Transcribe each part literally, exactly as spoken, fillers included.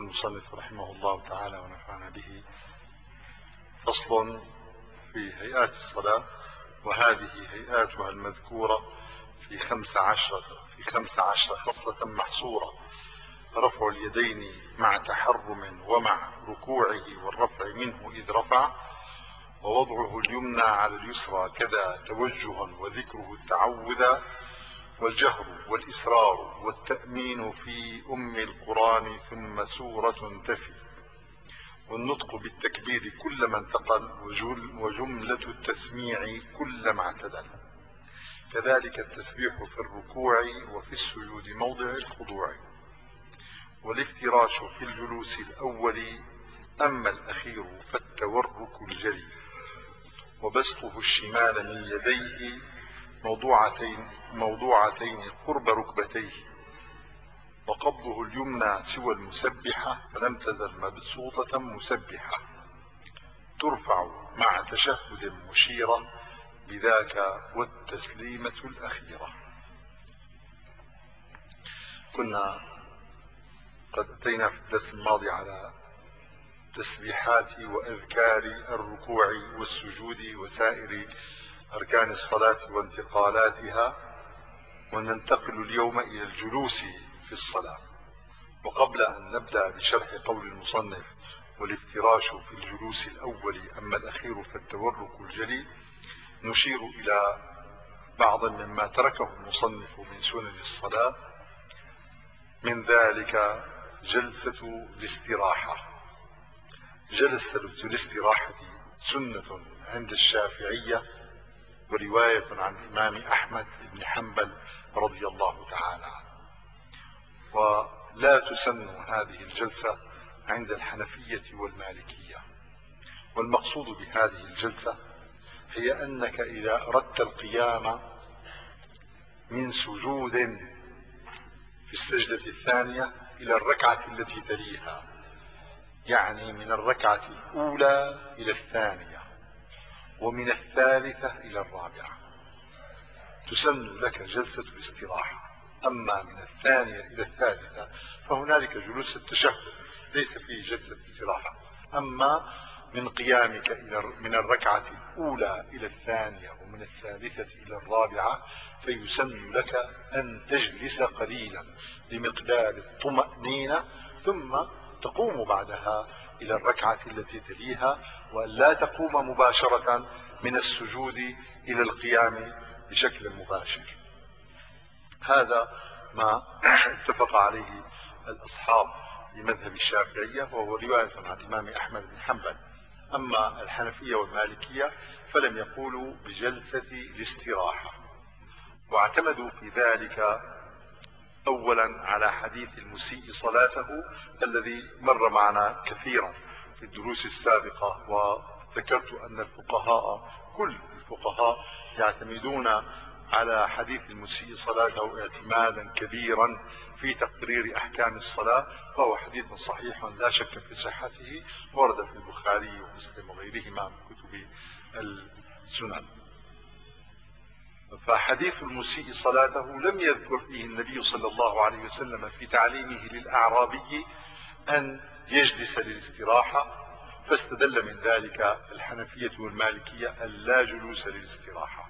المصنف رحمه الله تعالى ونفعنا به. فصل في هيئات الصلاة، وهذه هيئاتها المذكورة في خمس عشرة في خمس عشرة خصلة محصورة: رفع اليدين مع تحرم ومع ركوعه والرفع منه إذ رفع، ووضعه اليمنى على اليسرى كذا توجها، وذكره التعوذ والجهر والإسرار والتأمين في أم القرآن ثم سورة تفي، والنطق بالتكبير كلما انتقل، وجملة التسميع كلما اعتدل، كذلك التسبيح في الركوع وفي السجود موضع الخضوع، والافتراش في الجلوس الأول، أما الأخير فالتورك الجلي، وبسطه الشمال من يديه موضوعتين, موضوعتين قرب ركبتيه، وقبضه اليمنى سوى المسبحة فلم تزل مبسوطة مسبحة، ترفع مع تشهد مشيرة بذاك والتسليمة الأخيرة. كنا قد أتينا في الدرس الماضي على تسبيحات وأذكار الركوع والسجود وسائر أركان الصلاة وانتقالاتها، وننتقل اليوم إلى الجلوس في الصلاة. وقبل أن نبدأ بشرح قول المصنف والافتراش في الجلوس الأول أما الأخير فالتورك الجلي، نشير إلى بعض مما تركه المصنف من سنن الصلاة، من ذلك جلسة الاستراحة. جلسة الاستراحة سنة عند الشافعية، ورواية عن الإمام أحمد بن حنبل رضي الله تعالى عنه، ولا تسن هذه الجلسة عند الحنفية والمالكية. والمقصود بهذه الجلسة هي أنك إذا أردت القيام من سجود في السجدة الثانية إلى الركعة التي تليها، يعني من الركعة الأولى إلى الثانية، ومن الثالثة إلى الرابعة، تسن لك جلسة الاستراحة. أما من الثانية إلى الثالثة فهنالك جلوس التشهد ليس فيه جلسة استراحة. أما من قيامك إلى من الركعة الأولى إلى الثانية ومن الثالثة إلى الرابعة فيسن لك أن تجلس قليلا لمقدار الطمأنينة، ثم تقوم بعدها إلى الركعة التي تليها، وأن لا تقوم مباشرة من السجود إلى القيام بشكل مباشر. هذا ما اتفق عليه الأصحاب في مذهب الشافعية، وهو رواية عن الإمام أحمد بن حنبل. أما الحنفية والمالكية فلم يقولوا بجلسة الاستراحة، واعتمدوا في ذلك أولا على حديث المسيء صلاته الذي مر معنا كثيرا في الدروس السابقة، وذكرت أن الفقهاء كل الفقهاء يعتمدون على حديث المسيء صلاته اعتمادا كبيرا في تقرير أحكام الصلاة، فهو حديث صحيح لا شك في صحته، ورد في البخاري ومسلم وغيرهما من كتب السنن. فحديث المسيء صلاته لم يذكر فيه النبي صلى الله عليه وسلم في تعليمه للأعرابي أن يجلس للاستراحة، فاستدل من ذلك الحنفية والمالكية ألا جلوس للاستراحة.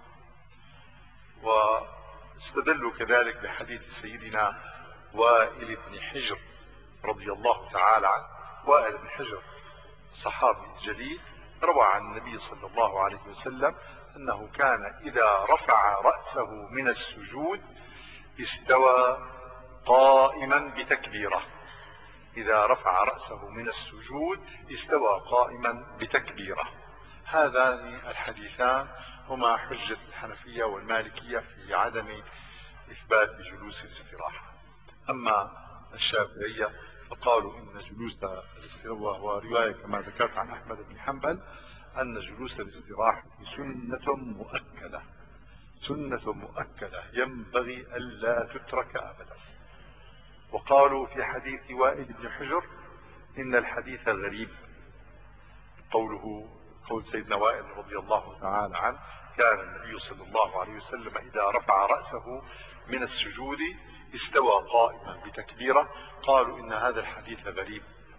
واستدلوا كذلك بحديث سيدنا وائل بن حجر رضي الله تعالى عنه. وائل بن حجر صحابي جليل روى عن النبي صلى الله عليه وسلم أنه كان إذا رفع رأسه من السجود استوى قائما بتكبيرة. إذا رفع رأسه من السجود استوى قائما بتكبيرة. هذان الحديثان هما حجة الحنفية والمالكية في عدم إثبات جلوس الاستراحة. أما الشافعية فقالوا إن جلوس الاستراحة، ورواية كما ذكرت عن أحمد بن حنبل أن جلوس الاستراحة سنة مؤكدة، سنة مؤكدة ينبغي ألا تترك أبدا. وقالوا في حديث وائل بن حجر إن الحديث غريب، قوله قول سيدنا وائل رضي الله تعالى عنه كان النبي صلى الله عليه وسلم إذا رفع رأسه من السجود استوى قائما بتكبيرة. قالوا إن هذا الحديث غريب،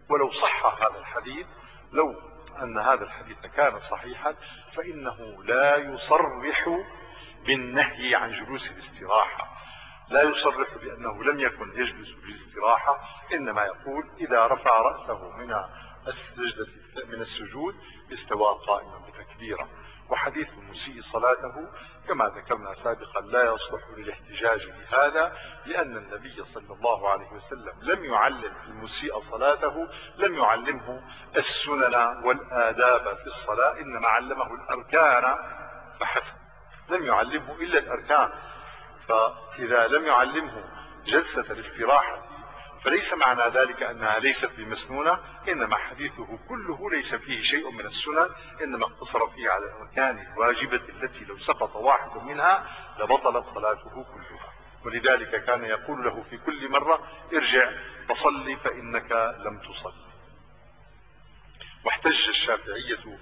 ولو صح هذا الحديث، لو أن هذا الحديث كان صحيحا فإنه لا يصرح بالنهي عن جلوس الاستراحة، لا يصرح بأنه لم يكن يجلس للاستراحة، إنما يقول إذا رفع رأسه من السجدة من السجود استوى قائما بتكبيره. وحديث المسيء صلاته كما ذكرنا سابقا لا يصلح للاحتجاج بهذا، لأن النبي صلى الله عليه وسلم لم يعلم المسيء صلاته، لم يعلمه السنن والآداب في الصلاة، إنما علمه الأركان فحسب، لم يعلمه إلا الأركان. فإذا لم يعلمه جلسة الاستراحة فليس معنى ذلك أنها ليست بمسنونة، إنما حديثه كله ليس فيه شيء من السنن، إنما اقتصر فيه على الأركان الواجبة التي لو سقط واحد منها لبطلت صلاته كلها. ولذلك كان يقول له في كل مرة ارجع فصلي فإنك لم تصلي. واحتج الشافعية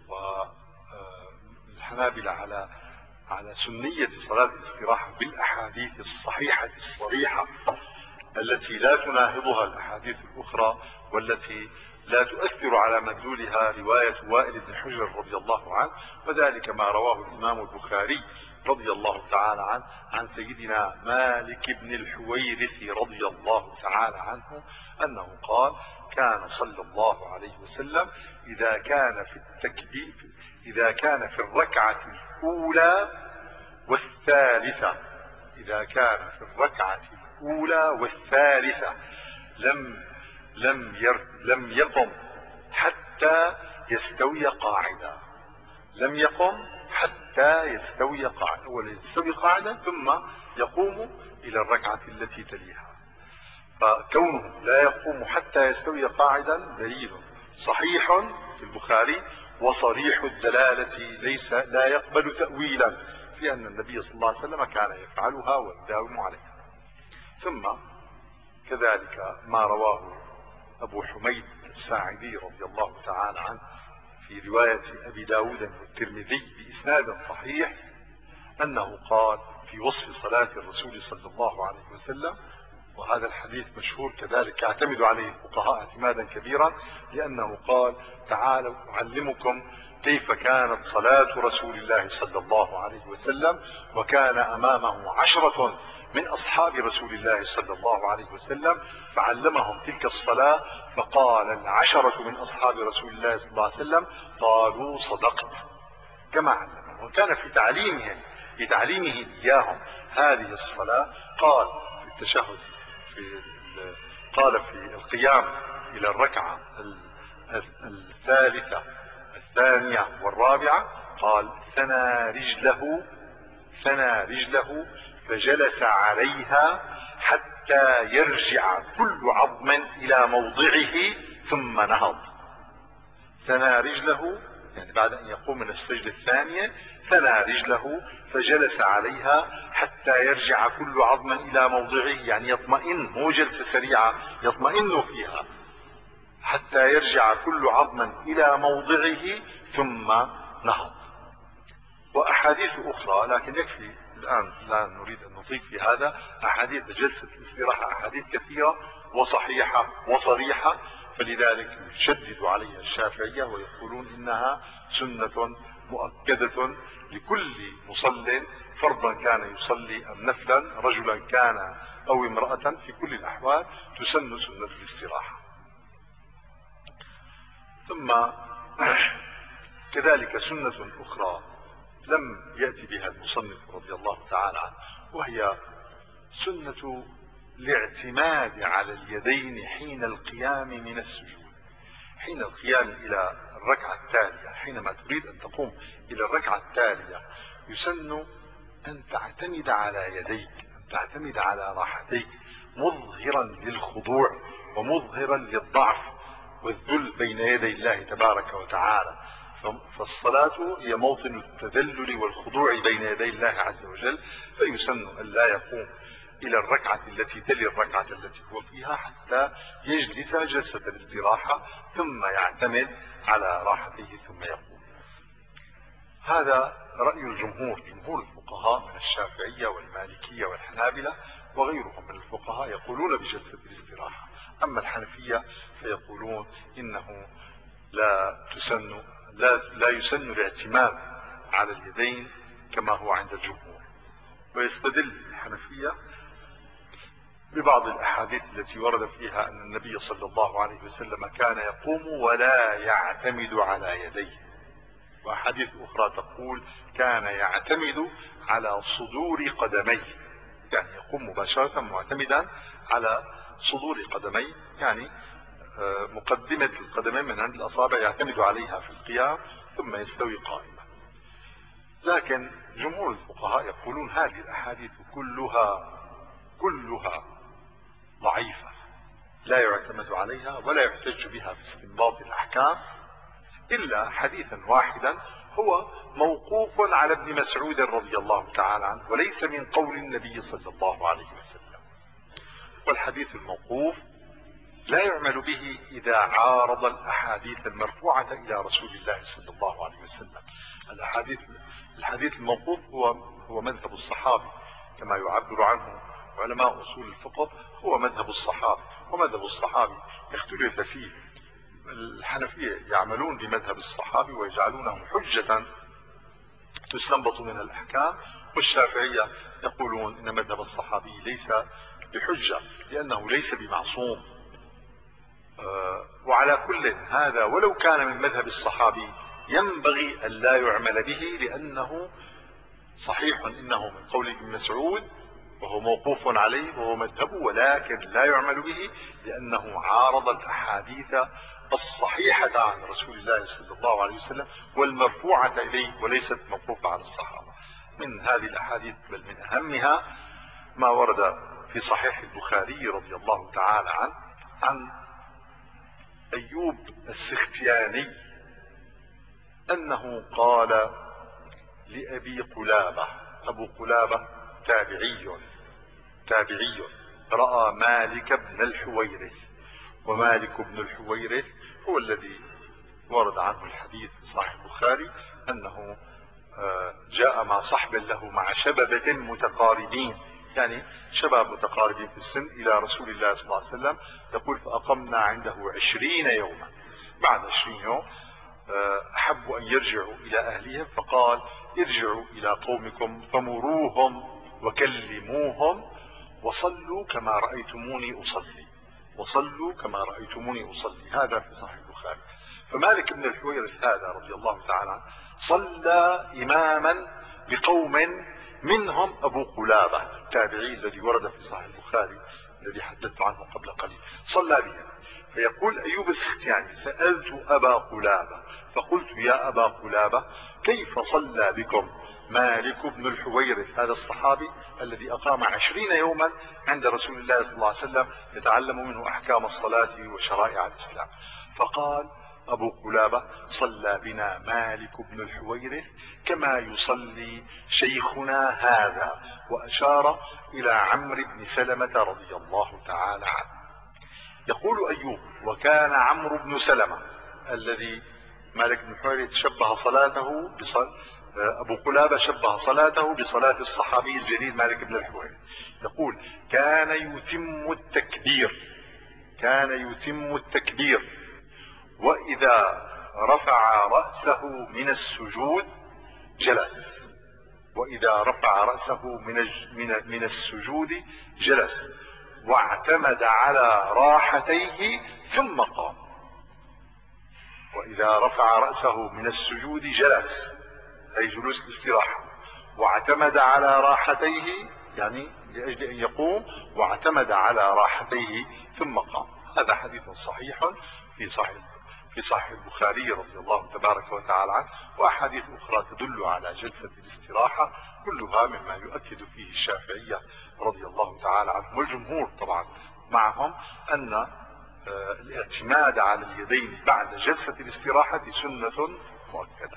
والحنابلة على على سنية صلاة الاستراحة بالأحاديث الصحيحة الصريحة التي لا تناهضها الأحاديث الأخرى، والتي لا تؤثر على مدلولها رواية وائل بن حجر رضي الله عنه، وذلك ما رواه الإمام البخاري رضي الله تعالى عنه عن سيدنا مالك بن الحويرث رضي الله تعالى عنه أنه قال كان صلى الله عليه وسلم إذا كان في التكبير إذا كان في الركعة الأولى والثالثة إذا كان في الركعة الأولى والثالثة لم لم ير لم يقم حتى يستوي قاعدا لم يقم حتى يستوي قاعدا أولا يستوي قاعدا ثم يقوم إلى الركعة التي تليها. فكونه لا يقوم حتى يستوي قاعدا دليل صحيح في البخاري وصريح الدلالة ليس لا يقبل تأويلا في أن النبي صلى الله عليه وسلم كان يفعلها ويداوم عليها. ثم كذلك ما رواه أبو حميد الساعدي رضي الله تعالى عنه في رواية أبي داود والترمذي بإسناد صحيح أنه قال في وصف صلاة الرسول صلى الله عليه وسلم، وهذا الحديث مشهور كذلك يعتمد عليه الفقهاء اعتمادا كبيرا، لأنه قال تعالوا أعلمكم كيف كانت صلاة رسول الله صلى الله عليه وسلم، وكان أمامه عشرة من أصحاب رسول الله صلى الله عليه وسلم فعلمهم تلك الصلاة، فقال العشرة من أصحاب رسول الله صلى الله عليه وسلم قالوا صدقت كما علمهم. وكان في تعليمهم في تعليمه إياهم هذه الصلاة قال في التشهد في قال في القيام إلى الركعة الثالثة الثانية والرابعة قال ثنى رجله ثنى رجله فجلس عليها حتى يرجع كل عظم إلى موضعه ثم نهض. ثنى رجله يعني بعد أن يقوم من السجدة الثانية ثنى رجله فجلس عليها حتى يرجع كل عظم إلى موضعه، يعني يطمئن، مو جلسة سريعة يطمئن فيها، حتى يرجع كل عظم إلى موضعه ثم نهض. وأحاديث أخرى لكن يكفي الآن، لا نريد أن نطيل في هذا. أحاديث جلسة الاستراحة أحاديث كثيرة وصحيحة وصريحة، فلذلك يشدد عليها الشافعية ويقولون إنها سنة مؤكدة لكل مصل، فرضا كان يصلي أم نفلا، رجلا كان أو امرأة، في كل الأحوال تسن سنة الاستراحة. ثم كذلك سنة أخرى لم يأتي بها المصنف رضي الله تعالى عنه، وهي سنة الاعتماد على اليدين حين القيام من السجود. حين القيام إلى الركعة التالية، حينما تريد أن تقوم إلى الركعة التالية يسن أن تعتمد على يديك، أن تعتمد على راحتيك، مظهرا للخضوع ومظهرا للضعف والذل بين يدي الله تبارك وتعالى. فالصلاة هي موطن التذلل والخضوع بين يدي الله عز وجل، فيسن أن لا يقوم إلى الركعة التي تلي الركعة التي هو فيها حتى يجلس جلسة الاستراحة ثم يعتمد على راحته ثم يقوم. هذا رأي الجمهور، جمهور الفقهاء من الشافعية والمالكية والحنابلة وغيرهم من الفقهاء يقولون بجلسة الاستراحة. أما الحنفية فيقولون إنه لا تسن لا, لا يسن الاعتماد على اليدين كما هو عند الجمهور. ويستدل الحنفية ببعض الأحاديث التي ورد فيها أن النبي صلى الله عليه وسلم كان يقوم ولا يعتمد على يديه، وأحاديث أخرى تقول كان يعتمد على صدور قدميه، يعني يقوم مباشرة معتمدا على صدور قدميه، يعني مقدمة القدمين من عند الأصابع يعتمد عليها في القيام ثم يستوي قائما. لكن جمهور الفقهاء يقولون هذه الأحاديث كلها كلها ضعيفة لا يعتمد عليها ولا يحتج بها في استنباط الأحكام، إلا حديثا واحدا هو موقوف على ابن مسعود رضي الله تعالى عنه وليس من قول النبي صلى الله عليه وسلم. والحديث الموقوف لا يعمل به إذا عارض الأحاديث المرفوعة إلى رسول الله صلى الله عليه وسلم. الأحاديث الحديث الموقوف هو هو مذهب الصحابي كما يعبر عنه علماء أصول الفقه، هو مذهب الصحابي، ومذهب الصحابي اختلف فيه. الحنفية يعملون بمذهب الصحابي ويجعلونه حجة تستنبط من الأحكام، والشافعية يقولون إن مذهب الصحابي ليس بحجة لأنه ليس بمعصوم. أه وعلى كل هذا ولو كان من مذهب الصحابي ينبغي أن لا يعمل به، لأنه صحيح إنه من قول ابن مسعود وهو موقوف عليه وهو مذهبه، ولكن لا يعمل به لأنه عارض الأحاديث الصحيحة عن رسول الله صلى الله عليه وسلم والمرفوعة إليه وليست موقوفة على الصحابة. من هذه الأحاديث بل من أهمها ما ورد في صحيح البخاري رضي الله تعالى عنه عن أيوب السختياني أنه قال لأبي قلابة، أبو قلابة تابعي تابعي رأى مالك بن الحويرث، ومالك بن الحويرث هو الذي ورد عنه الحديث في صحيح البخاري أنه جاء مع صحب له مع شببة متقاربين، يعني شباب متقاربين في السن، إلى رسول الله صلى الله عليه وسلم. يقول فأقمنا عنده عشرين يوما. بعد عشرين يوم أحبوا أن يرجعوا إلى أهلهم، فقال ارجعوا إلى قومكم فمروهم وكلموهم وصلوا كما رأيتموني أصلي وصلوا كما رأيتموني أصلي هذا في صحيح البخاري. فمالك بن الحويرث هذا رضي الله تعالى عنه صلى إماما بقوم منهم أبو قلابة التابعي الذي ورد في صحيح البخاري الذي حدثت عنه قبل قليل، صلى بهم. فيقول أيوب السختياني سألت أبا قلابة فقلت يا أبا قلابة كيف صلى بكم مالك بن الحويرث هذا الصحابي الذي أقام عشرين يوما عند رسول الله صلى الله عليه وسلم يتعلم منه أحكام الصلاة وشرائع الإسلام؟ فقال أبو قلابة صلى بنا مالك بن الحويرث كما يصلي شيخنا هذا، وأشار إلى عمرو بن سلمة رضي الله تعالى عنه. يقول أيوب وكان عمرو بن سلمة الذي مالك بن الحويرث شبه صلاته بصل... أبو قلابة شبه صلاته بصلاة الصحابي الجليل مالك بن الحويرث. يقول كان يتم التكبير كان يتم التكبير وإذا رفع رأسه من السجود جلس وإذا رفع رأسه من من من السجود جلس واعتمد على راحتيه ثم قام. وإذا رفع رأسه من السجود جلس أي جلوس الاستراحة، واعتمد على راحتيه يعني لأجل أن يقوم، واعتمد على راحتيه ثم قام. هذا حديث صحيح في صحيح في صحيح البخاري رضي الله تبارك وتعالى عنه، وأحاديث أخرى تدل على جلسة الاستراحة، كلها مما يؤكد فيه الشافعية رضي الله تعالى عنهم والجمهور طبعا معهم أن الاعتماد على اليدين بعد جلسة الاستراحة سنة مؤكدة.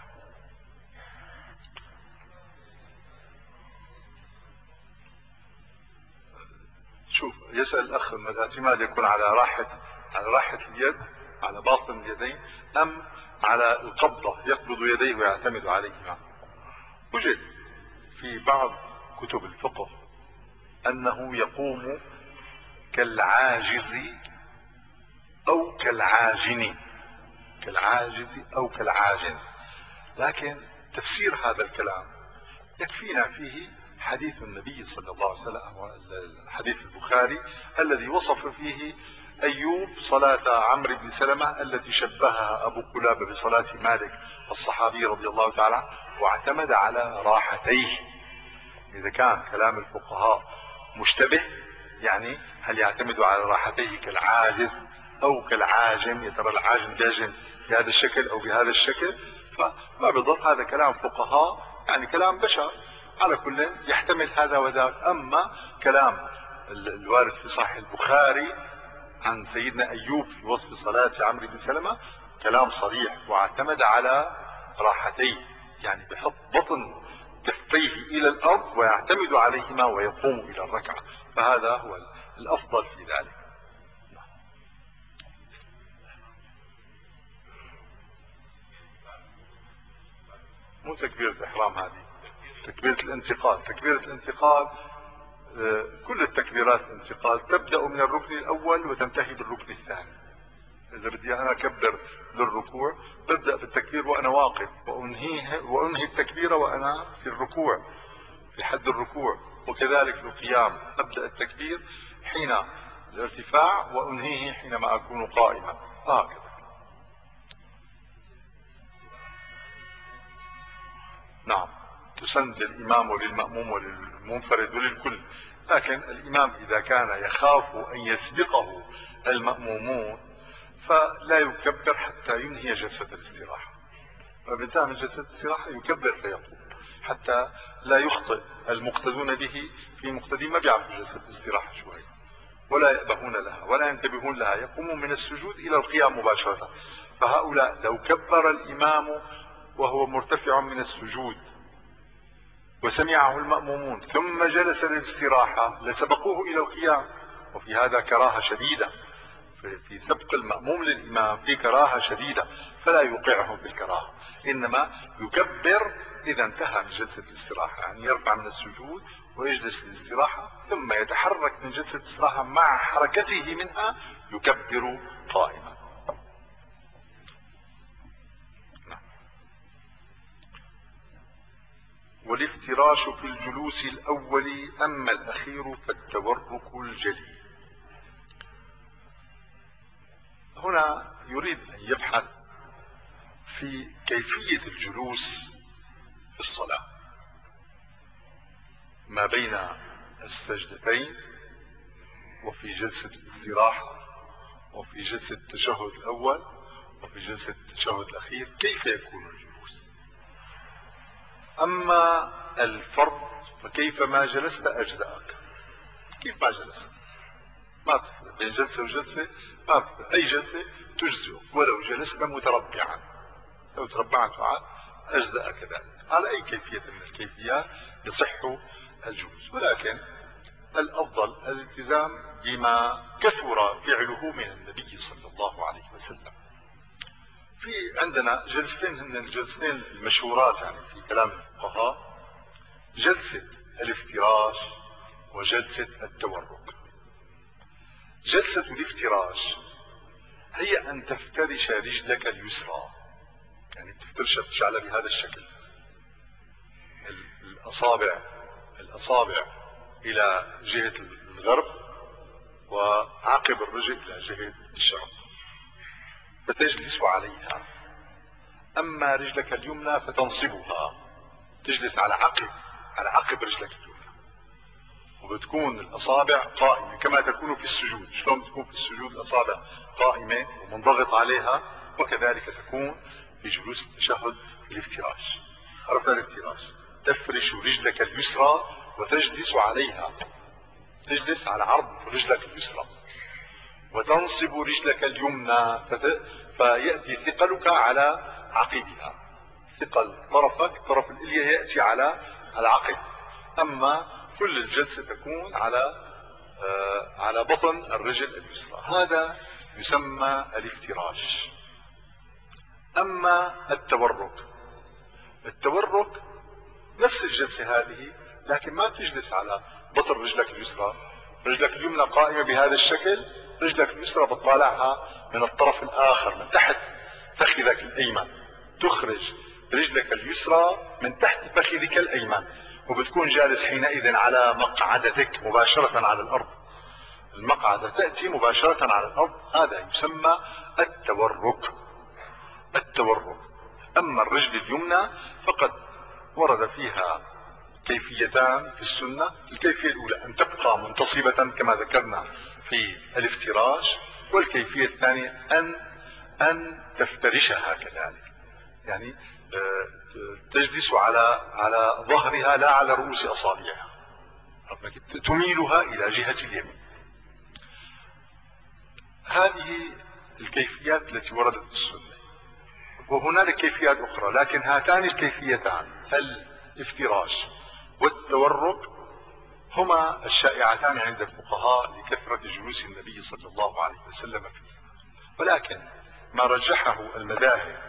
شوف يسأل الأخ أن الاعتماد يكون على راحة على راحة اليد على باطن اليدين أم على القبضة يقبض يديه ويعتمد عليهما. وجد في بعض كتب الفقه أنه يقوم كالعاجز أو كالعاجن، كالعاجز أو كالعاجن. لكن تفسير هذا الكلام يكفينا فيه حديث النبي صلى الله عليه وسلم، الحديث البخاري الذي وصف فيه أيوب صلاة عمرو بن سلمة التي شبهها أبو قلابة بصلاة مالك الصحابي رضي الله تعالى عنه، واعتمد على راحتيه. إذا كان كلام الفقهاء مشتبه، يعني هل يعتمد على راحتيه كالعاجز أو كالعاجم، يا ترى العاجم بيعجم بهذا الشكل أو بهذا الشكل، فما بالضبط هذا كلام فقهاء، يعني كلام بشر، على كل يحتمل هذا وذاك. أما كلام الوارد في صحيح البخاري عن سيدنا أيوب في وصف صلاة عمرو بن سلمة كلام صريح، واعتمد على راحتيه، يعني بحط بطن كفيه إلى الأرض ويعتمد عليهما ويقوم إلى الركعة، فهذا هو الأفضل في ذلك. مو تكبيرة إحرام، هذه تكبيرة الانتقال. تكبيرة الانتقال كل التكبيرات الانتقال تبدأ من الركن الأول وتنتهي بالركن الثاني. إذا بدي أنا أكبر للركوع ببدأ بالتكبير وأنا واقف، وأنهيه وأنهي التكبير وأنا في الركوع، في حد الركوع. وكذلك في القيام أبدأ التكبير حين الارتفاع وأنهيه حينما أكون قائما، هكذا. نعم، تسن للإمام وللمأموم وللمنفرد وللكل، لكن الإمام إذا كان يخاف أن يسبقه المأمومون فلا يكبر حتى ينهي جلسة الاستراحة، فبانتهى من جلسة الاستراحة يكبر فيقوم، حتى لا يخطئ المقتدون به في مقتدين ما بيعرفوا جلسة الاستراحة شو هي، ولا يأبهون لها ولا ينتبهون لها، يقومون من السجود إلى القيام مباشرة. فهؤلاء لو كبر الإمام وهو مرتفع من السجود وسمعه المأمومون ثم جلس للاستراحة لسبقوه إلى القيام، وفي هذا كراهة شديدة، في سبق المأموم للإمام في كراهة شديدة، فلا يوقعه بالكراهة، إنما يكبر إذا انتهى من جلسة الاستراحة، يعني يرفع من السجود ويجلس للاستراحة ثم يتحرك من جلسة الاستراحة مع حركته منها يكبر قائما. والافتراش في الجلوس الأول، أما الأخير فالتورك الجلي. هنا يريد أن يبحث في كيفية الجلوس في الصلاة ما بين السجدتين وفي جلسة الاستراحة وفي جلسة التشهد الأول وفي جلسة التشهد الأخير، كيف يكون الجلوس. أما الفرض فكيف ما جلست أجزأك، كيف ما جلست ما تفرق بين جلسة وجلسة، ما تفرق أي جلسة تجزئ، ولو جلست متربعا، لو تربعت وعاد أجزأ كذلك، على أي كيفية من الكيفيات يصح الجلوس. ولكن الأفضل الالتزام بما كثر فعله من النبي صلى الله عليه وسلم. في عندنا جلستين هن الجلستين المشهورات يعني في كلام الفقهاء، جلسة الافتراش وجلسة التورك. جلسة الافتراش هي أن تفترش رجلك اليسرى، يعني تفترشها تجعلها بهذا الشكل، الأصابع الأصابع إلى جهة الغرب وعقب الرجل إلى جهة الشرق، فتجلس عليها. أما رجلك اليمنى فتنصبها، تجلس على عقب على عقب رجلك اليمنى، وبتكون الأصابع قائمة كما تكون في السجود. شلون بتكون في السجود الأصابع قائمة ومنضغط عليها، وكذلك تكون في جلوس التشهد في الافتراش. عرفنا الافتراش، تفرش رجلك اليسرى وتجلس عليها، تجلس على عرض رجلك اليسرى، وتنصب رجلك اليمنى فت... فيأتي ثقلك على عقبها، ثقل طرفك طرف الإلية يأتي على العقب. أما كل الجلسة تكون على آه على بطن الرجل اليسرى، هذا يسمى الافتراش. أما التورك، التورك نفس الجلسة هذه، لكن ما تجلس على بطن رجلك اليسرى، رجلك اليمنى قائمة بهذا الشكل، رجلك اليسرى بتطالعها من الطرف الآخر من تحت فخذك الأيمن، تخرج رجلك اليسرى من تحت فخذك الأيمن، وبتكون جالس حينئذ على مقعدتك مباشرة على الأرض. المقعدة تأتي مباشرة على الأرض، هذا يسمى التورك. التورك. أما الرجل اليمنى فقد ورد فيها كيفيتان في السنة. الكيفية الأولى أن تبقى منتصبة كما ذكرنا في الافتراش، والكيفية الثانية أن أن تفترشها كذلك، يعني تجلس على على ظهرها لا على رؤوس أصابعها، تميلها إلى جهة اليمين. هذه الكيفيات التي وردت في السنة، وهنالك كيفيات أخرى، لكن هاتان الكيفيتان الافتراش والتورك هما الشائعتان عند الفقهاء لكثرة جلوس النبي صلى الله عليه وسلم فيه. ولكن ما رجحه المذاهب،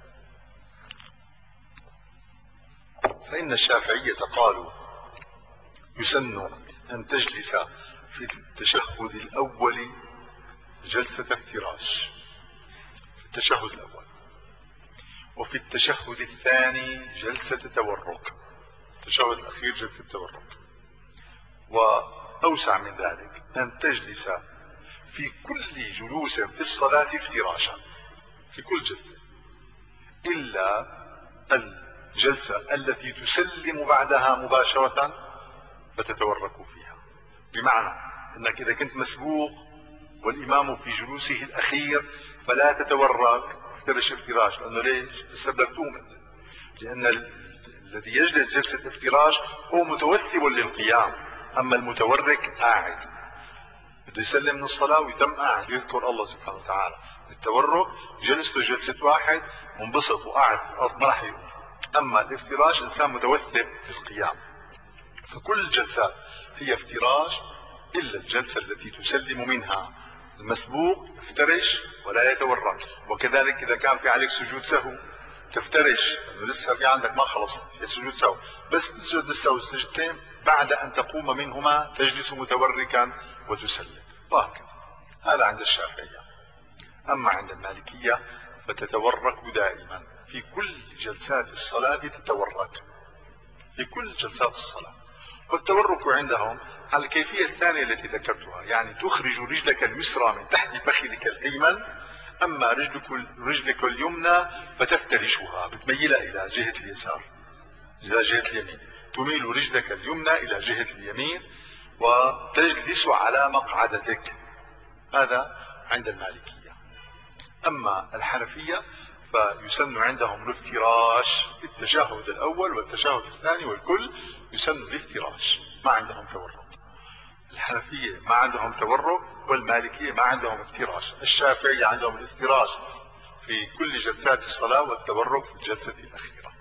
فإن الشافعية قالوا يسن أن تجلس في التشهد الأول جلسة افتراش، في التشهد الأول، وفي التشهد الثاني جلسة تورك، التشهد الأخير جلسة تورك، وأوسع من ذلك أن تجلس في كل جلوس في الصلاة افتراشا، في كل جلسة إلا الجلسة التي تسلم بعدها مباشرة فتتورك فيها. بمعنى أنك إذا كنت مسبوق والإمام في جلوسه الأخير فلا تتورك افترش افتراش، لأنه ليش؟ لسه بدك تقوم أنت، لأن الذي يجلس جلسة افتراش هو متوثب للقيام، أما المتورك قاعد بده يسلم من الصلاة ويتم قاعد يذكر الله سبحانه وتعالى. التورك جلسته جلسة واحد منبسط وقاعد في الأرض ما راح يقوم، أما الافتراش إنسان متوثب للقيام. فكل الجلسات هي افتراش إلا الجلسة التي تسلم منها المسبوق يفترش ولا يتورك. وكذلك إذا كان في عليك سجود سهو تفترش، لأنه لسه في عندك ما خلص في سجود سهو، بس تسجد لسه والسجدتين بعد أن تقوم منهما تجلس متوركا وتسلم، وهكذا. هذا عند الشافعية. أما عند المالكية فتتورك دائما في كل جلسات الصلاة، تتورك في كل جلسات الصلاة. والتورك عندهم على الكيفية الثانية التي ذكرتها، يعني تخرج رجلك اليسرى من تحت فخذك الأيمن، أما رجلك, رجلك اليمنى فتفترشها، بتميلها إلى جهة اليسار، إلى جهة اليمين، تميل رجلك اليمنى إلى جهة اليمين وتجلس على مقعدتك. هذا عند المالكية. أما الحنفية فيسن عندهم الافتراش في التشهد الأول والتشهد الثاني، والكل يسن الافتراش، ما عندهم تورك. الحنفية ما عندهم تورك، والمالكية ما عندهم افتراش. الشافعية عندهم الافتراش في كل جلسات الصلاة والتورك في الجلسة الأخيرة.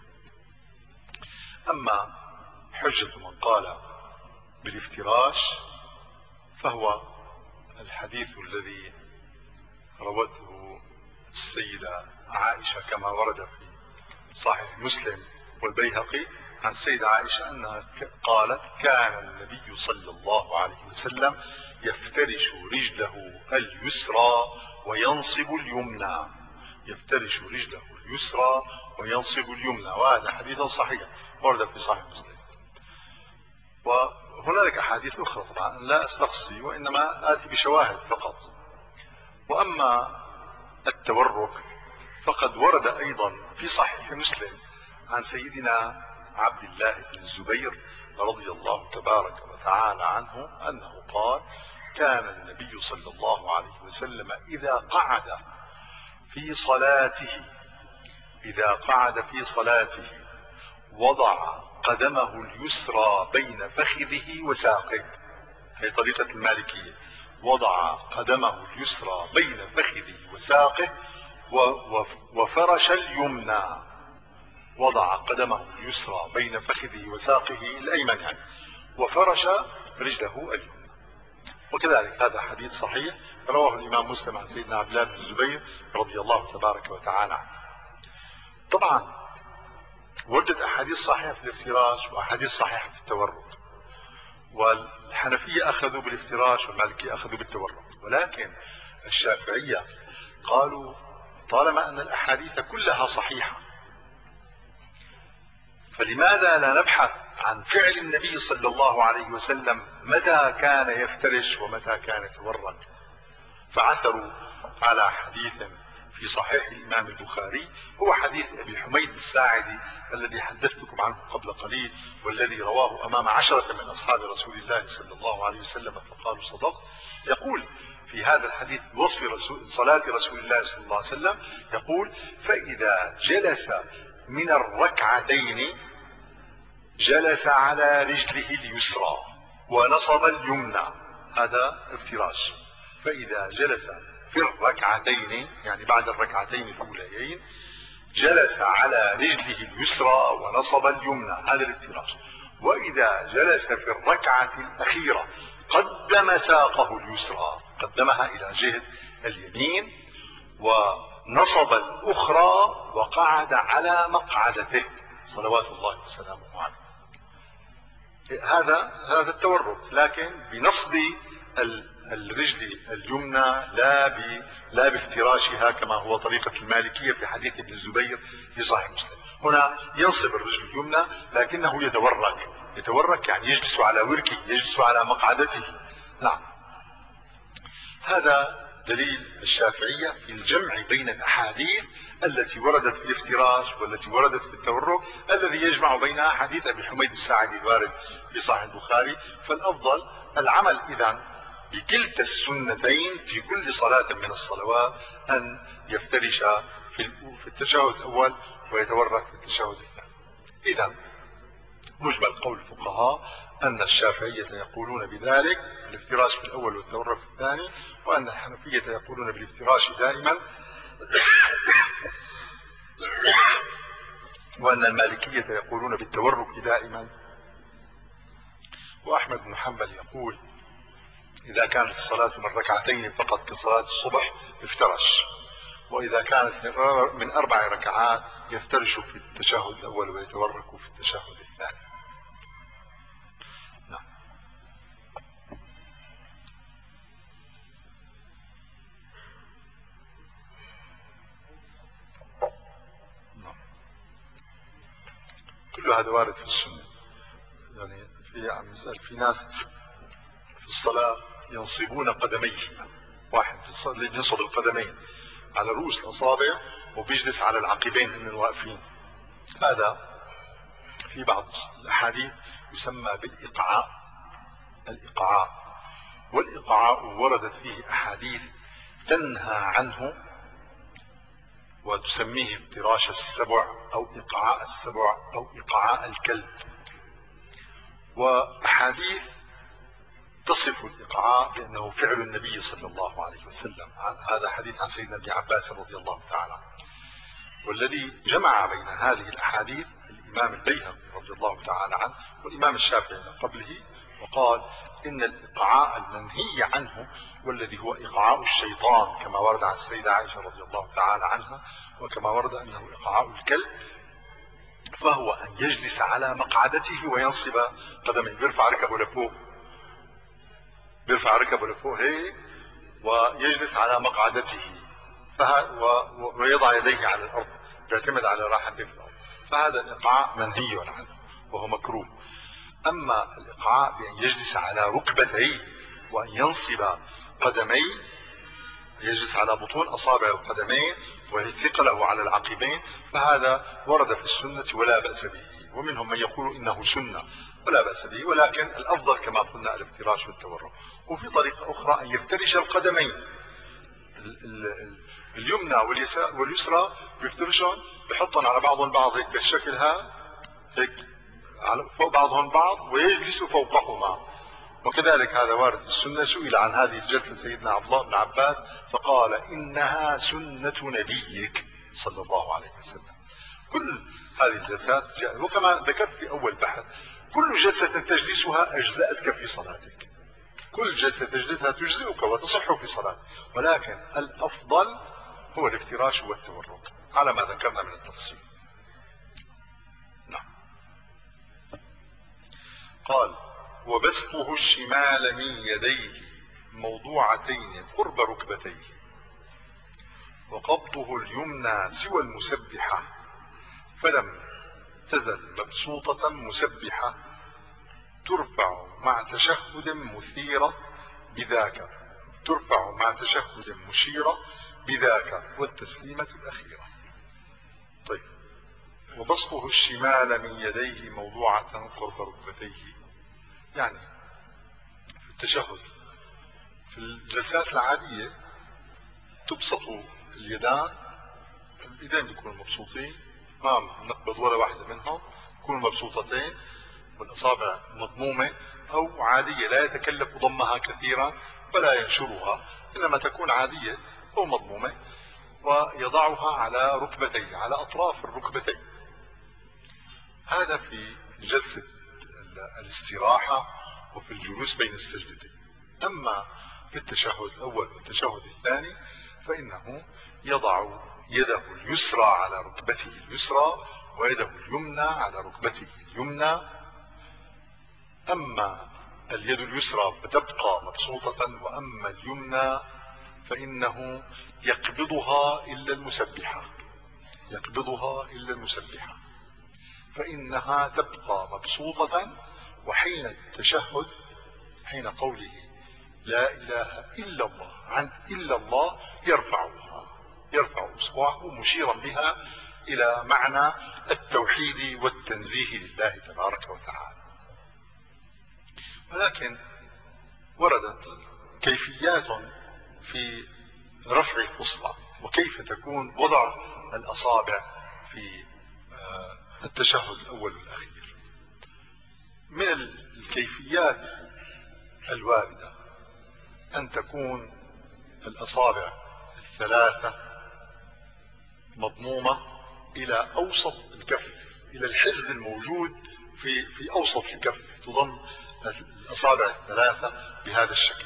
أما حجة من قال بالافتراش فهو الحديث الذي روته السيدة عائشة كما ورد في صحيح مسلم والبيهقي عن السيدة عائشة أنها قالت: كان النبي صلى الله عليه وسلم يفترش رجله اليسرى وينصب اليمنى، يفترش رجله اليسرى وينصب اليمنى، وهذا حديث صحيح ورد في صحيح مسلم. وهنالك أحاديث أخرى طبعا لا أستقصي وإنما آتي بشواهد فقط. وأما التورك فقد ورد أيضا في صحيح مسلم عن سيدنا عبد الله بن الزبير رضي الله تبارك وتعالى عنه أنه قال: كان النبي صلى الله عليه وسلم إذا قعد في صلاته إذا قعد في صلاته وضع قدمه اليسرى بين فخذه وساقه. هي طريقة المالكية، وضع قدمه اليسرى بين فخذه وساقه وفرش اليمنى، وضع قدمه اليسرى بين فخذه وساقه الأيمن يعني، وفرش رجله اليمنى. وكذلك هذا حديث صحيح رواه الإمام مسلم عن سيدنا عبد الله بن الزبير رضي الله تبارك وتعالى عنه. طبعا وردت أحاديث صحيحة في الافتراش وأحاديث صحيحة في التورك، والحنفية أخذوا بالافتراش والمالكية أخذوا بالتورك، ولكن الشافعية قالوا طالما أن الأحاديث كلها صحيحة فلماذا لا نبحث عن فعل النبي صلى الله عليه وسلم متى كان يفترش ومتى كان يتورك؟ فعثروا على حديث في صحيح الإمام البخاري، هو حديث أبي حميد الساعدي الذي حدثتكم عنه قبل قليل، والذي رواه أمام عشرة من أصحاب رسول الله صلى الله عليه وسلم فقالوا صدق. يقول في هذا الحديث بوصف رسول صلاة رسول الله صلى الله عليه وسلم، يقول: فإذا جلس من الركعتين جلس على رجله اليسرى ونصب اليمنى. هذا افتراش. فإذا جلس في الركعتين يعني بعد الركعتين الأوليين جلس على رجله اليسرى ونصب اليمنى، هذا الافتراش. وإذا جلس في الركعة الأخيرة قدم ساقه اليسرى، قدمها إلى جهة اليمين، ونصب الأخرى وقعد على مقعدته صلوات الله وسلامه عليه. هذا هذا التورك، لكن بنصب الرجل اليمنى لا ب لا بافتراشها كما هو طريقة المالكية في حديث ابن الزبير في صحيح مسلم. هنا ينصب الرجل اليمنى لكنه يتورك، يتورك يعني يجلس على وركه، يجلس على مقعدته. نعم، هذا دليل الشافعية في الجمع بين الأحاديث التي وردت في الافتراش والتي وردت في التورك، الذي يجمع بينها حديث أبي حميد الساعدي الوارد في صحيح البخاري. فالأفضل العمل إذن بكلتا السنتين في كل صلاة من الصلوات، أن يفترش في التشهد الأول ويتورك في التشهد الثاني. إذن مجمل قول الفقهاء أن الشافعية يقولون بذلك الافتراش في الأول والتورك في الثاني، وأن الحنفية يقولون بالافتراش دائما، وأن المالكية يقولون بالتورك دائما، وأحمد بن حنبل يقول إذا كانت الصلاة من ركعتين فقط كصلاة الصبح افترش، وإذا كانت من أربع ركعات يفترش في التشهد الأول ويتورك في التشهد الثاني. نعم. نعم. كل هذا وارد في السنة. يعني في عم يسأل في ناس في الصلاة ينصبون قدميه، واحد ينصب القدمين على رؤوس الأصابع وبيجلس على العقبين من واقفين. هذا في بعض الأحاديث يسمى بالإقعاء. الإقعاء والإقعاء وردت فيه أحاديث تنهى عنه وتسميه افتراش السبع أو إقعاء السبع أو إقعاء الكلب، وأحاديث تصف الإقعاء بأنه فعل النبي صلى الله عليه وسلم. هذا حديث عن سيدنا ابن عباس رضي الله تعالى عنه. والذي جمع بين هذه الأحاديث الإمام البيهقي رضي الله تعالى عنه والإمام الشافعي من قبله، وقال إن الإقعاء المنهي عنه والذي هو إقعاء الشيطان كما ورد عن السيدة عائشة رضي الله تعالى عنها، وكما ورد أنه إقعاء الكلب، فهو أن يجلس على مقعدته وينصب قدميه، بيرفع ركبه لفوق، بيرفع ركبه لفوق هيك ويجلس على مقعدته ويضع يديه على الأرض، يعتمد على راحته في الأرض. فهذا الإقعاء منهي عنه وهو مكروه. أما الإقعاء بأن يجلس على ركبتيه وأن ينصب قدميه، يجلس على بطون أصابع القدمين وثقله على العقبين، فهذا ورد في السنة ولا بأس به. ومنهم من يقول إنه سنة ولا بأس به، ولكن الأفضل كما قلنا الافتراش والتورك. وفي طريقة أخرى أن يفترش القدمين اليمنى واليسرى، بيفترشهم بيحطهم على بعضهم بعض هيك بالشكل ها هيك فوق بعضهم بعض ويجلسوا فوقهما. وكذلك هذا وارد في السنة. سئل عن هذه الجلسة سيدنا عبد الله بن عباس فقال إنها سنة نبيك صلى الله عليه وسلم. كل هذه الجلسات جاء، وكما ذكرت في أول بحث كل جلسة تجلسها أجزأتك في صلاتك، كل جلسة تجلسها تجزئك وتصح في صلاتك، ولكن الأفضل هو الافتراش والتورك على ما ذكرنا من التفصيل. نعم. قال وبسطه الشمال من يديه موضوعتين قرب ركبتيه، وقبضه اليمنى سوى المسبحة فلم تزل مبسوطة مسبحة ترفع مع تشهد مثيرة بذاك ترفع مع تشهد مشيرة بذاك والتسليمة الأخيرة. طيب، وبسطه الشمال من يديه موضوعة قرب ركبتيه، يعني في التشهد في الجلسات العادية تبسط اليدان، اليدين بيكونوا مبسوطين، ما نقبض ولا واحدة منهم، بيكونوا مبسوطتين والأصابع مضمومة أو عادية لا يتكلف ضمها كثيرا ولا ينشرها، إنما تكون عادية أو مضمومة، ويضعها على ركبتيه على أطراف الركبتين. هذا في جلسة الاستراحة وفي الجلوس بين السجدتين. أما في التشهد الأول والتشهد الثاني فإنه يضع يده اليسرى على ركبته اليسرى ويده اليمنى على ركبته اليمنى. أما اليد اليسرى فتبقى مبسوطة، وأما اليمنى فإنه يقبضها إلا المسبحة يقبضها إلا المسبحة فإنها تبقى مبسوطة، وحين التشهد حين قوله لا إله إلا الله عن إلا الله يرفعها يرفع إصبعه مشيرا بها إلى معنى التوحيد والتنزيه لله تبارك وتعالى. ولكن وردت كيفيات في رفع الإصبع وكيف تكون وضع الأصابع في التشهد الأول والأخير. من الكيفيات الواردة أن تكون الأصابع الثلاثة مضمومة إلى أوسط الكف، إلى الحز الموجود في في أوسط الكف، تضم الأصابع الثلاثة بهذا الشكل.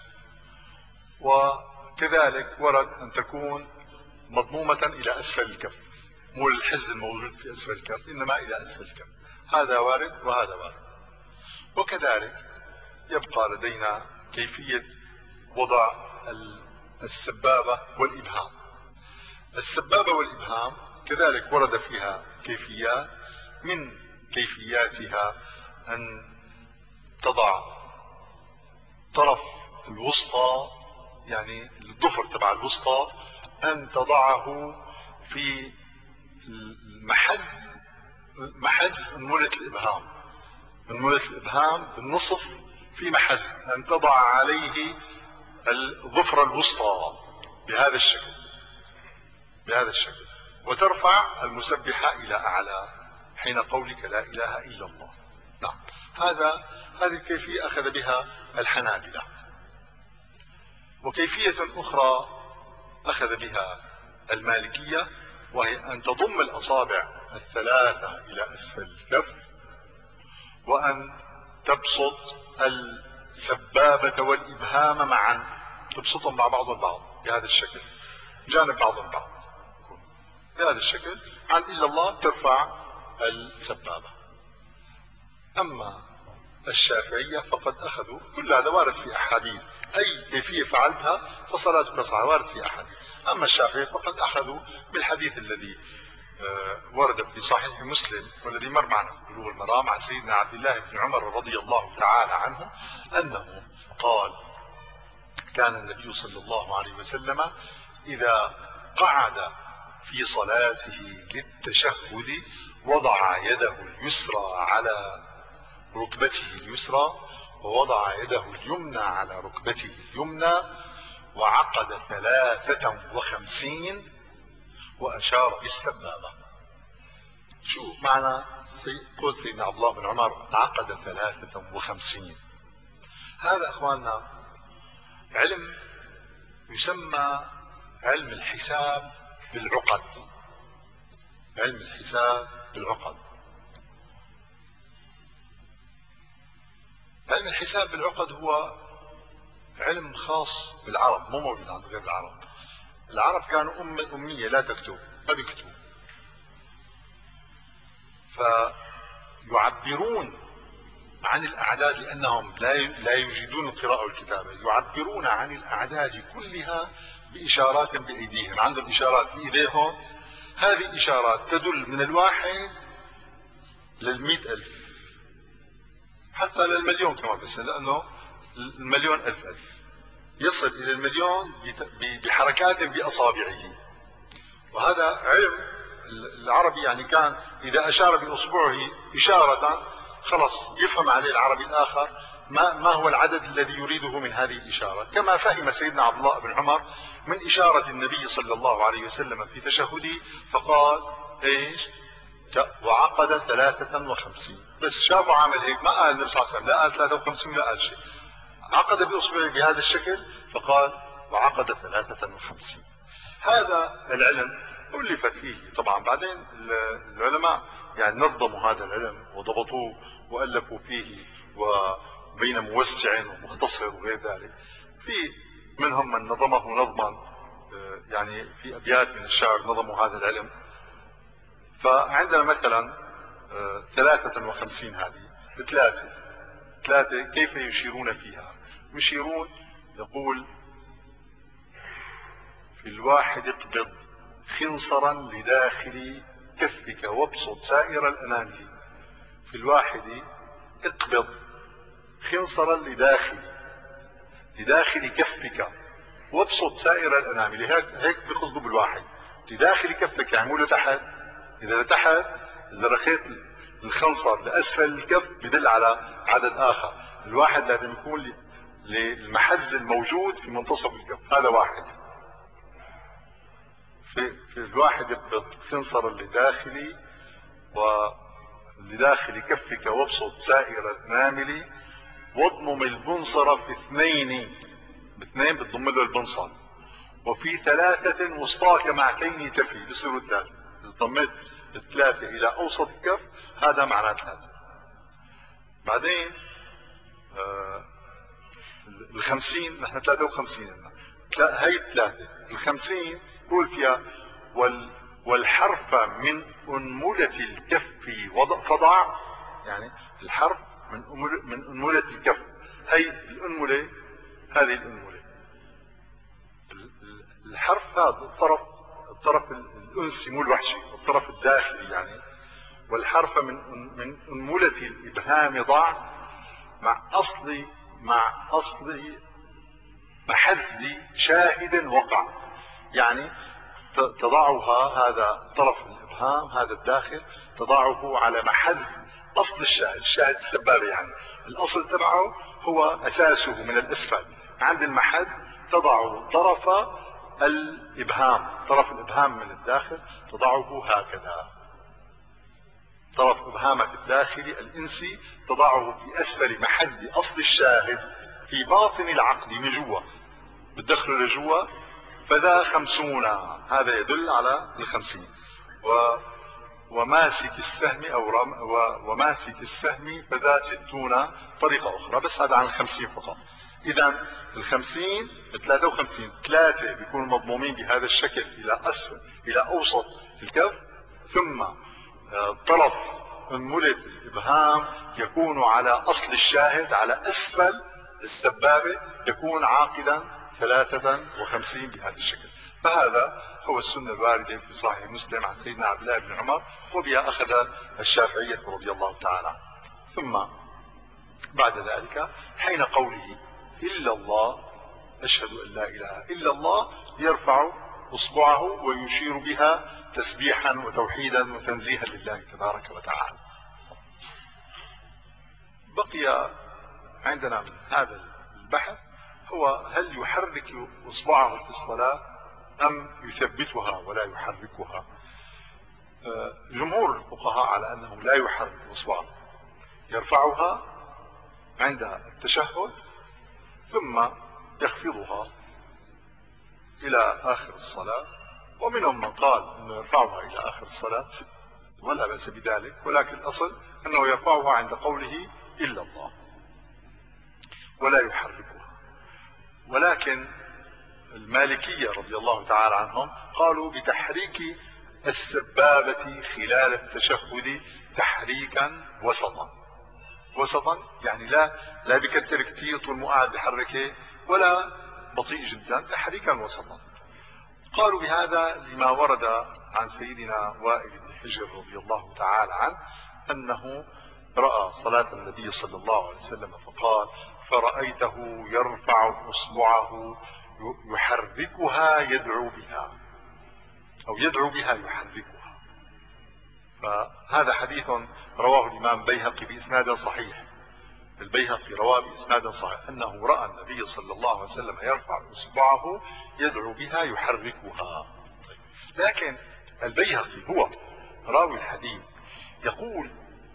وكذلك ورد أن تكون مضمومة إلى أسفل الكف، مو الحز الموجود في أسفل الكف إنما إلى أسفل الكف. هذا وارد وهذا وارد. وكذلك يبقى لدينا كيفية وضع السبابة والإبهام. السبابة والإبهام كذلك ورد فيها كيفيات، من كيفياتها أن تضع طرف الوسطى، يعني الضفر تبع الوسطى، أن تضعه في المحز محز انملة الإبهام انملة الإبهام بالنصف في محز، أن تضع عليه الظفر الوسطى بهذا الشكل بهذا الشكل وترفع المسبحة إلى أعلى حين قولك لا إله إلا الله. نعم، هذا هذه الكيفية أخذ بها الحنابلة. وكيفية أخرى أخذ بها المالكية، وهي أن تضم الأصابع الثلاثة إلى أسفل الكف، وأن تبسط السبابة والإبهام معا، تبسطهم مع بعض البعض بهذا الشكل جانب بعض البعض بهذا الشكل، عن إلا الله ترفع السبابة. أما الشافعية فقد أخذوا كل هذا وارد في أحاديث، أي كيفية فعلتها فصلاتك صحيحة، وارد في أحاديث. أما الشافعية فقد أخذوا بالحديث الذي ورد في صحيح مسلم والذي مر معنا في بلوغ المرام عن سيدنا عبد الله بن عمر رضي الله تعالى عنه أنه قال: كان النبي صلى الله عليه وسلم إذا قعد في صلاته للتشهد وضع يده اليسرى على ركبته اليسرى ووضع يده اليمنى على ركبته اليمنى وعقد ثلاثة وخمسين وأشار بالسبابة. شو معنى قول سيدنا عبد الله بن عمر عقد ثلاثة وخمسين؟ هذا أخواننا علم يسمى علم الحساب بالعقد علم الحساب بالعقد علم الحساب بالعقد هو علم خاص بالعرب، مو موجود عند غير العرب. العرب كانوا أم أمية لا تكتب، ما بيكتبوا، فيعبرون عن الأعداد لأنهم لا لا يجيدون القراءة والكتابة، يعبرون عن الأعداد كلها بإشارات بأيديهم، عندهم إشارات بإيديهم، هذه إشارات تدل من الواحد للمئة ألف حتى للمليون كمان، بس لأنه المليون ألف ألف يصل إلى المليون بحركات بأصابعه. وهذا علم العربي، يعني كان إذا أشار بإصبعه إشارة خلص يفهم عليه العربي الآخر ما ما هو العدد الذي يريده من هذه الإشارة، كما فهم سيدنا عبد الله بن عمر من إشارة النبي صلى الله عليه وسلم في تشهده، فقال إيش؟ وعقد ثلاثة وخمسين، بس شافوا عامل هيك، ما قال النبي صلى الله عليه وسلم، لا قال ثلاثة وخمسين لا قال شيء، عقد بإصبعه بهذا الشكل فقال وعقد ثلاثة وخمسين. هذا العلم ألفت فيه طبعا بعدين العلماء يعني نظموا هذا العلم وضبطوه وألفوا فيه، وبين موسع ومختصر وغير ذلك. في منهم من نظمه نظما، يعني في أبيات من الشعر نظموا هذا العلم. فعندنا مثلا ثلاثة وخمسين، هذه ثلاثة ثلاثة كيف يشيرون فيها؟ يشيرون، يقول في الواحد اقبض خنصرا لداخل كفك وابسط سائر الأنامل. في الواحد اقبض خنصرا لداخل لداخل كفك وابسط سائر الأنامل. هيك هيك بيقصدوا بالواحد لداخل كفك، يعني مو لتحت. إذا لتحت، إذا رخيت الخنصر لأسفل الكف بدل على عدد آخر. الواحد لازم يكون للمحز الموجود في منتصف الكف، هذا واحد. في, في الواحد اقبض خنصرا لداخل ولداخل كفك وابسط سائر الأنامل واضمم البنصر في اثنين، باثنين بتضم له البنصر، وفي ثلاثة وسطاك معكين تفي، بصيروا ثلاثة. إذا ضميت الثلاثة إلى أوسط الكف هذا معناه ثلاثة. بعدين آه الخمسين، نحن ثلاثة وخمسين لنا، هي ثلاثة. الخمسين قول فيها وال والحرف من أنملة الكف فضع، يعني الحرف من من أنملة الكف، هي الأنملة، هذه الأنملة. الحرف هذا الطرف الطرف الأنسي مو الوحشي، الطرف الداخلي يعني. والحرف من من أنملة الإبهام ضع مع أصل مع أصل محز شاهد وقع، يعني تضعها، هذا طرف الإبهام هذا الداخل تضعه على محز أصل الشاهد، الشاهد السبابة، يعني الأصل تبعه هو أساسه من الأسفل، عند المحز تضع طرف الإبهام، طرف الإبهام من الداخل تضعه هكذا، طرف إبهامك الداخلي الإنسي تضعه في أسفل محز أصل الشاهد في باطن العقد من جوا، بتدخله لجوا، فذا خمسون، هذا يدل على الخمسين. و وماسك السهم أو رم و... وماسك السهم فذا ستون، طريقة أخرى، بس هذا عن الخمسين فقط. إذا الخمسين ثلاثة وخمسين، ثلاثة بيكونوا مضمومين بهذا الشكل إلى أسفل إلى أوسط الكف، ثم طرف أنملة الإبهام يكون على أصل الشاهد على أسفل السبابة، يكون عاقدا ثلاثة وخمسين بهذا الشكل. فهذا هو السنة الواردة في صحيح مسلم عن سيدنا عبد الله بن عمر، وبها أخذ الشافعية رضي الله تعالى عنه. ثم بعد ذلك حين قوله إلا الله، أشهد أن لا إله إلا الله، يرفع إصبعه ويشير بها تسبيحا وتوحيدا وتنزيها لله تبارك وتعالى. بقي عندنا من هذا البحث هو هل يحرك إصبعه في الصلاة أم يثبتها ولا يحركها؟ جمهور الفقهاء على أنه لا يحرك إصبعه، يرفعها عند التشهد ثم يخفضها إلى آخر الصلاة، ومنهم من قال أنه يرفعها إلى آخر الصلاة ولا بأس بذلك، ولكن الأصل أنه يرفعها عند قوله إلا الله ولا يحركها. ولكن المالكية رضي الله تعالى عنهم قالوا بتحريك السبابة خلال التشهد تحريكا وسطا، وسطا يعني لا لا بكتر كتير طول ما قاعد بحركه ولا بطيء جدا، تحريكا وسطا. قالوا بهذا لما ورد عن سيدنا وائل بن حجر رضي الله تعالى عنه أنه رأى صلاة النبي صلى الله عليه وسلم فقال: فرأيته يرفع إصبعه يحركها يدعو بها، أو يدعو بها يحركها. فهذا حديث رواه الإمام بيهقي بإسناد صحيح. البيهقي رواه بإسناد صحيح أنه رأى النبي صلى الله عليه وسلم يرفع إصبعه يدعو بها يحركها. لكن البيهقي هو راوي الحديث يقول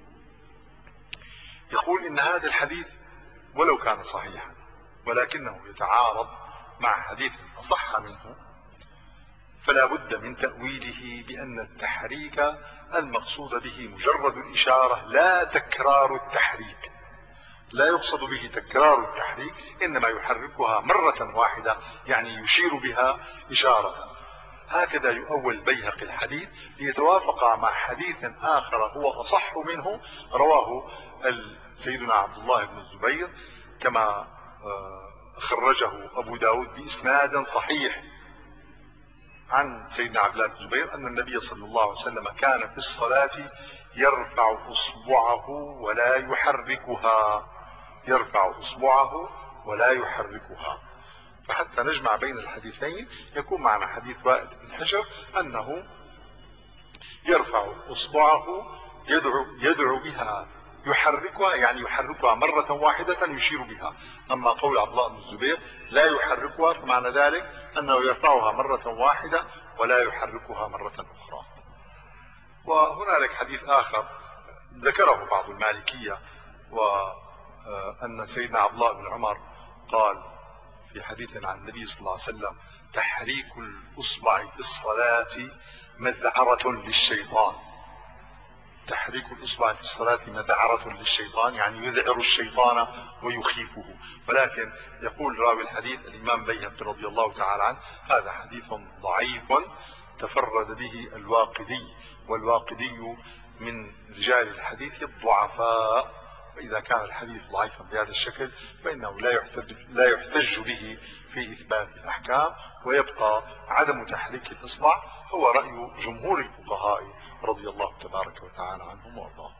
يقول إن هذا الحديث ولو كان صحيحا ولكنه يتعارض مع حديث أصح منه، فلا بد من تأويله بأن التحريك المقصود به مجرد الإشارة لا تكرار التحريك، لا يقصد به تكرار التحريك، إنما يحركها مرة واحدة، يعني يشير بها إشارة. هكذا يؤول بيهقي الحديث ليتوافق مع حديث آخر هو أصح منه رواه سيدنا عبد الله بن الزبير كما خرجه أبو داود بإسناد صحيح عن سيدنا عبد الله بن الزبير أن النبي صلى الله عليه وسلم كان في الصلاة يرفع إصبعه ولا يحركها، يرفع إصبعه ولا يحركها. فحتى نجمع بين الحديثين يكون معنا حديث وائل بن حجر أنه يرفع إصبعه يدعو, يدعو بها يحركها، يعني يحركها مرة واحدة يشير بها. أما قول عبد الله بن الزبير لا يحركها فمعنى ذلك أنه يرفعها مرة واحدة ولا يحركها مرة أخرى. وهنالك حديث آخر ذكره بعض المالكية، وأن سيدنا عبد الله بن عمر قال في حديث عن النبي صلى الله عليه وسلم: تحريك الإصبع في الصلاة مذعرة للشيطان. تحريك الإصبع في الصلاة مذعرة للشيطان، يعني يذعر الشيطان ويخيفه. ولكن يقول راوي الحديث الإمام بيهقي رضي الله تعالى عنه: هذا حديث ضعيف تفرد به الواقدي، والواقدي من رجال الحديث الضعفاء، فإذا كان الحديث ضعيفا بهذا الشكل فإنه لا يحتج, لا يحتج به في إثبات الأحكام، ويبقى عدم تحريك الإصبع هو رأي جمهور الفقهاء رضي الله تبارك وتعالى عنهم وارضاهم.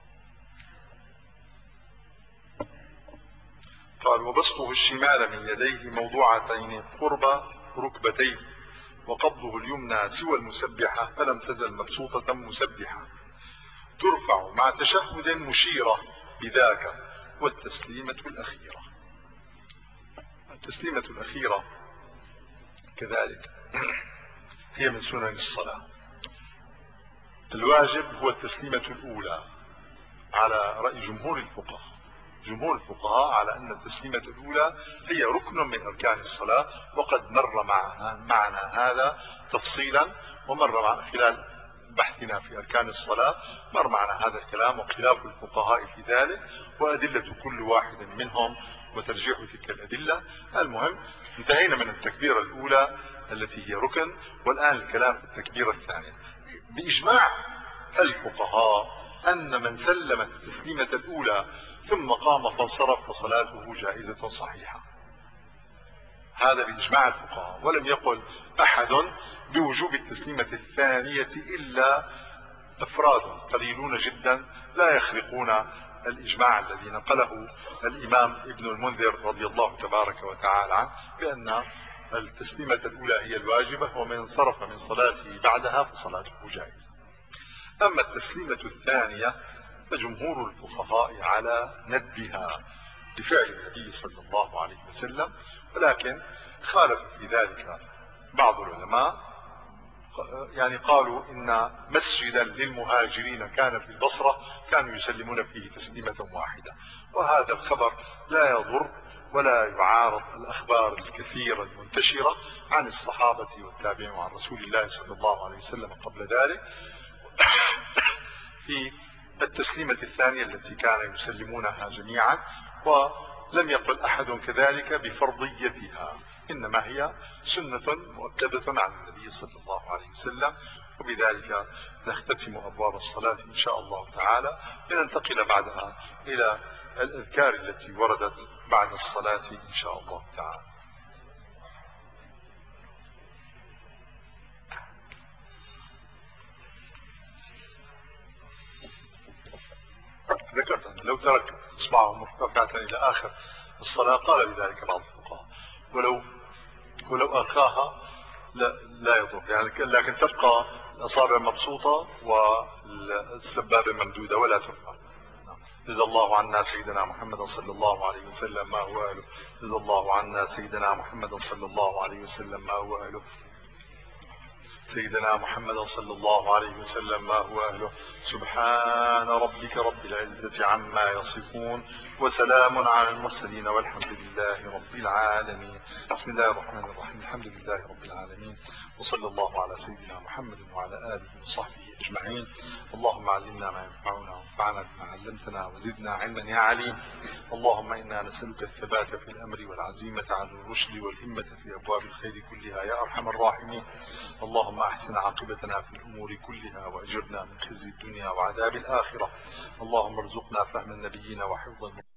قال: وبسطه الشمال من يديه موضوعتين قرب ركبتيه، وقبضه اليمنى سوى المسبحة فلم تزل مبسوطة مسبحة، ترفع مع تشهد مشيرة بذاك، والتسليمة الأخيرة. التسليمة الأخيرة كذلك هي من سنن الصلاة. الواجب هو التسليمة الأولى على رأي جمهور الفقهاء. جمهور الفقهاء على أن التسليمة الأولى هي ركن من أركان الصلاة، وقد مر معنا هذا تفصيلا، ومر معنا خلال بحثنا في أركان الصلاة مر معنا هذا الكلام وخلاف الفقهاء في ذلك، وأدلة كل واحد منهم وترجيح تلك الأدلة. المهم انتهينا من التكبيرة الأولى التي هي ركن، والآن الكلام في التكبيرة الثانية. بإجماع الفقهاء أن من سلم التسليمة الأولى ثم قام فانصرف فصلاته جائزة صحيحة. هذا بإجماع الفقهاء، ولم يقل أحد بوجوب التسليمة الثانية إلا أفراد قليلون جدا لا يخرقون الإجماع الذي نقله الإمام ابن المنذر رضي الله تبارك وتعالى عنه بأن التسليمة الأولى هي الواجبة، ومن انصرف من صلاته بعدها فصلاته جائزة. أما التسليمة الثانية فجمهور الفقهاء على ندبها بفعل النبي صلى الله عليه وسلم، ولكن خالف في ذلك بعض العلماء، يعني قالوا إن مسجدا للمهاجرين كان في البصرة كانوا يسلمون فيه تسليمة واحدة، وهذا الخبر لا يضر ولا يعارض الأخبار الكثيرة المنتشرة عن الصحابة والتابعين وعن رسول الله صلى الله عليه وسلم قبل ذلك في التسليمة الثانية التي كانوا يسلمونها جميعا، ولم يقل أحد كذلك بفرضيتها، إنما هي سنة مؤكدة عن النبي صلى الله عليه وسلم. وبذلك نختتم أبواب الصلاة إن شاء الله تعالى، لننتقل بعدها إلى الأذكار التي وردت بعد الصلاة إن شاء الله تعالى. ذكرت أن لو ترك إصبعه مرتفعة إلى آخر الصلاة قال بذلك بعض الفقهاء، ولو ولو ألقاها لا, لا يضر يعني، لكن تبقى الأصابع مبسوطة والسبابة ممدودة ولا ترفع. جزا الله عنا سيدنا محمد صلى الله عليه وسلم ما هو أهله. جزا الله عنا سيدنا محمد صلى الله عليه وسلم ما هو أهله. سيدنا محمد صلى الله عليه وسلم ما هو أهله. سبحان ربك رب العزة عما يصفون وسلام على المرسلين والحمد لله رب العالمين. بسم الله الرحمن الرحيم. الحمد لله رب العالمين، وصلى الله على سيدنا محمد وعلى آله وصحبه أجمعين. اللهم علمنا ما ينفعنا وانفعنا بما علمتنا وزدنا علما يا عليم. اللهم إنا نسألك الثبات في الأمر والعزيمة على الرشد والهمة في أبواب الخير كلها يا أرحم الراحمين. اللهم أحسن عاقبتنا في الأمور كلها وأجرنا من خزي الدنيا وعذاب الآخرة. اللهم ارزقنا فهم النبيين وحفظ